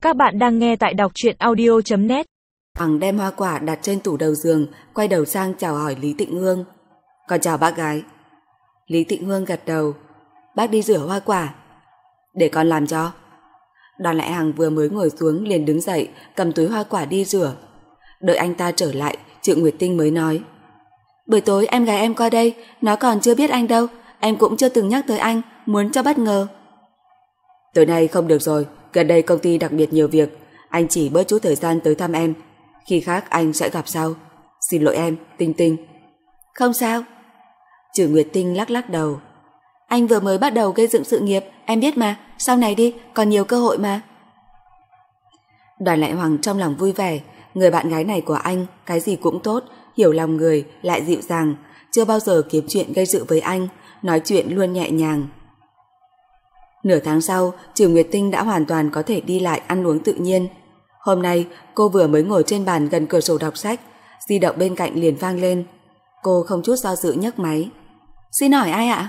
Các bạn đang nghe tại đọc truyện audio.net. Hằng đem hoa quả đặt trên tủ đầu giường, quay đầu sang chào hỏi Lý Tịnh Hương. Con chào bác gái. Lý Tịnh Hương gật đầu. Bác đi rửa hoa quả. Để con làm cho. Đoàn Lại Hằng vừa mới ngồi xuống liền đứng dậy, cầm túi hoa quả đi rửa. Đợi anh ta trở lại, Triệu Nguyệt Tinh mới nói: buổi tối em gái em qua đây, nó còn chưa biết anh đâu, em cũng chưa từng nhắc tới anh, muốn cho bất ngờ. Tối nay không được rồi, gần đây công ty đặc biệt nhiều việc, anh chỉ bớt chút thời gian tới thăm em, khi khác anh sẽ gặp sau. Xin lỗi em, Tinh Tinh. Không sao. Triệu Nguyệt Tinh lắc lắc đầu. Anh vừa mới bắt đầu gây dựng sự nghiệp, em biết mà, sau này đi, còn nhiều cơ hội mà. Đoàn Lại Hoàng trong lòng vui vẻ, người bạn gái này của anh cái gì cũng tốt, hiểu lòng người, lại dịu dàng, chưa bao giờ kiếm chuyện gây sự với anh, nói chuyện luôn nhẹ nhàng. Nửa tháng sau, Triệu Nguyệt Tinh đã hoàn toàn có thể đi lại ăn uống tự nhiên. Hôm nay, cô vừa mới ngồi trên bàn gần cửa sổ đọc sách, di động bên cạnh liền vang lên. Cô không chút do dự nhấc máy. Xin hỏi ai ạ?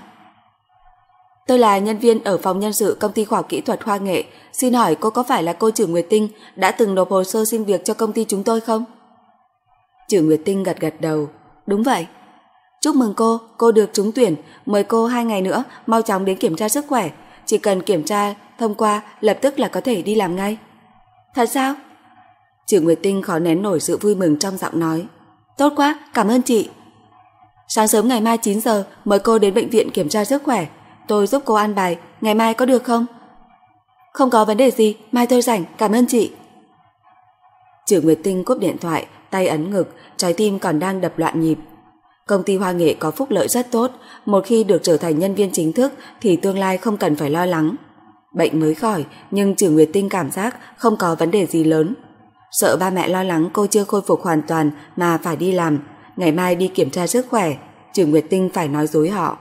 Tôi là nhân viên ở phòng nhân sự công ty khoa học kỹ thuật Hoa Nghệ. Xin hỏi cô có phải là cô Triệu Nguyệt Tinh đã từng nộp hồ sơ xin việc cho công ty chúng tôi không? Triệu Nguyệt Tinh gật gật đầu. Đúng vậy. Chúc mừng cô được trúng tuyển. Mời cô 2 ngày nữa mau chóng đến kiểm tra sức khỏe. Chỉ cần kiểm tra thông qua lập tức là có thể đi làm ngay. Thật sao? Triệu Nguyệt Tinh khó nén nổi sự vui mừng trong giọng nói. Tốt quá, cảm ơn chị. Sáng sớm ngày mai 9 giờ mời cô đến bệnh viện kiểm tra sức khỏe. Tôi giúp cô an bài, ngày mai có được không? Không có vấn đề gì, mai tôi rảnh, cảm ơn chị. Triệu Nguyệt Tinh cúp điện thoại, tay ấn ngực, trái tim còn đang đập loạn nhịp. Công ty Hoa Nghệ có phúc lợi rất tốt, một khi được trở thành nhân viên chính thức thì tương lai không cần phải lo lắng. Bệnh mới khỏi, nhưng Triệu Nguyệt Tinh cảm giác không có vấn đề gì lớn. Sợ ba mẹ lo lắng cô chưa khôi phục hoàn toàn mà phải đi làm, ngày mai đi kiểm tra sức khỏe, Triệu Nguyệt Tinh phải nói dối họ.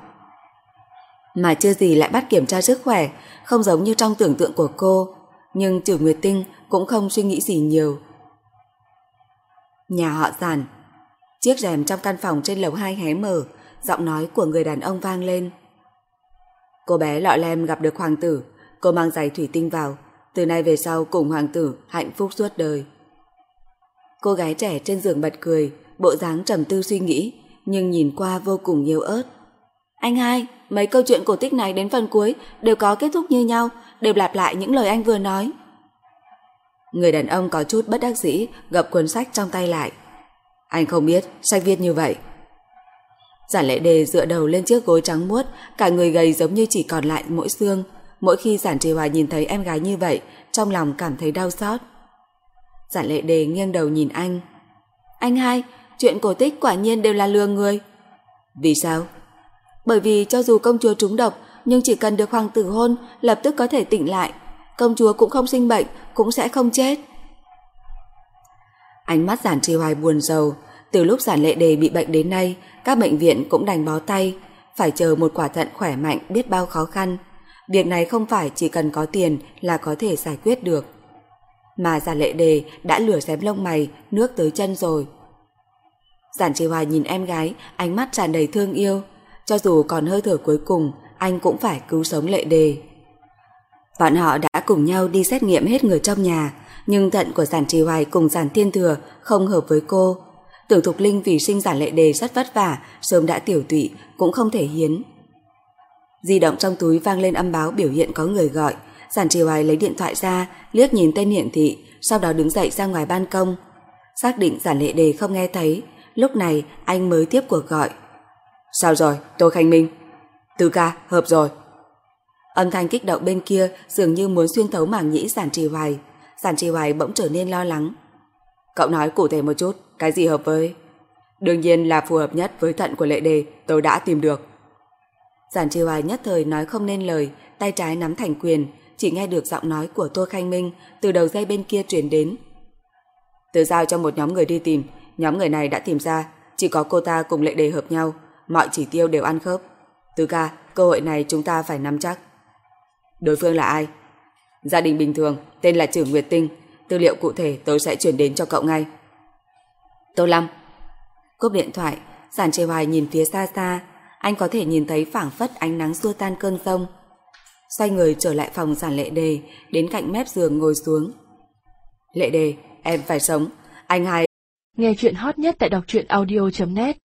Mà chưa gì lại bắt kiểm tra sức khỏe, không giống như trong tưởng tượng của cô, nhưng Triệu Nguyệt Tinh cũng không suy nghĩ gì nhiều. Nhà họ Giản. Chiếc rèm trong căn phòng trên lầu 2 hé mở, giọng nói của người đàn ông vang lên. Cô bé Lọ Lem gặp được hoàng tử, cô mang giày thủy tinh vào, từ nay về sau cùng hoàng tử hạnh phúc suốt đời. Cô gái trẻ trên giường bật cười, bộ dáng trầm tư suy nghĩ, nhưng nhìn qua vô cùng yếu ớt. Anh hai, mấy câu chuyện cổ tích này đến phần cuối đều có kết thúc như nhau, đều lặp lại những lời anh vừa nói. Người đàn ông có chút bất đắc dĩ gập cuốn sách trong tay lại. Anh không biết, sách viết như vậy. Giản Lệ Đề dựa đầu lên chiếc gối trắng muốt, cả người gầy giống như chỉ còn lại mỗi xương. Mỗi khi Giản Trì Hoài nhìn thấy em gái như vậy, trong lòng cảm thấy đau xót. Giản Lệ Đề nghiêng đầu nhìn anh. Anh hai, chuyện cổ tích quả nhiên đều là lừa người. Vì sao? Bởi vì cho dù công chúa trúng độc, nhưng chỉ cần được hoàng tử hôn, lập tức có thể tỉnh lại. Công chúa cũng không sinh bệnh, cũng sẽ không chết. Ánh mắt Giản Trì Hoài buồn rầu. Từ lúc Giản Lệ Đề bị bệnh đến nay, các bệnh viện cũng đành bó tay, phải chờ một quả thận khỏe mạnh biết bao khó khăn. Việc này không phải chỉ cần có tiền là có thể giải quyết được. Mà Giản Lệ Đề đã lửa xém lông mày, nước tới chân rồi. Giản Trì Hoài nhìn em gái, ánh mắt tràn đầy thương yêu. Cho dù còn hơi thở cuối cùng, anh cũng phải cứu sống Lệ Đề. Bọn họ đã cùng nhau đi xét nghiệm hết người trong nhà, nhưng thận của Giản Trì Hoài cùng Giản Thiên Thừa không hợp với cô. Tưởng Thục Linh vì sinh Giản Lệ Đề rất vất vả, sớm đã tiểu tụy, cũng không thể hiến. Di động trong túi vang lên âm báo biểu hiện có người gọi. Giản Trì Hoài lấy điện thoại ra, liếc nhìn tên hiển thị, sau đó đứng dậy ra ngoài ban công. Xác định Giản Lệ Đề không nghe thấy, lúc này anh mới tiếp cuộc gọi. Sao rồi, Tô Khanh Minh? Từ ca, hợp rồi. Âm thanh kích động bên kia dường như muốn xuyên thấu màng nhĩ Giản Trì Hoài. Giản Trì Hoài bỗng trở nên lo lắng. Cậu nói cụ thể một chút, cái gì hợp với? Đương nhiên là phù hợp nhất với thận của Lệ Đề, tôi đã tìm được. Giản Trì Hoài nhất thời nói không nên lời, tay trái nắm thành quyền, chỉ nghe được giọng nói của Tô Khanh Minh từ đầu dây bên kia truyền đến. Từ giao cho một nhóm người đi tìm, nhóm người này đã tìm ra, chỉ có cô ta cùng Lệ Đề hợp nhau, mọi chỉ tiêu đều ăn khớp. Từ ca, cơ hội này chúng ta phải nắm chắc. Đối phương là ai? Gia đình bình thường, tên là Trử Nguyệt Tinh, tư liệu cụ thể tôi sẽ chuyển đến cho cậu ngay. Tô Lâm. Cúp điện thoại, Giản Trì Hoài nhìn phía xa xa, anh có thể nhìn thấy phảng phất ánh nắng xua tan cơn giông. Xoay người trở lại phòng Giản Lệ Đề, đến cạnh mép giường ngồi xuống. Lệ Đề, em phải sống. Anh hai. Nghe chuyện hot nhất tại đọc truyện audio.net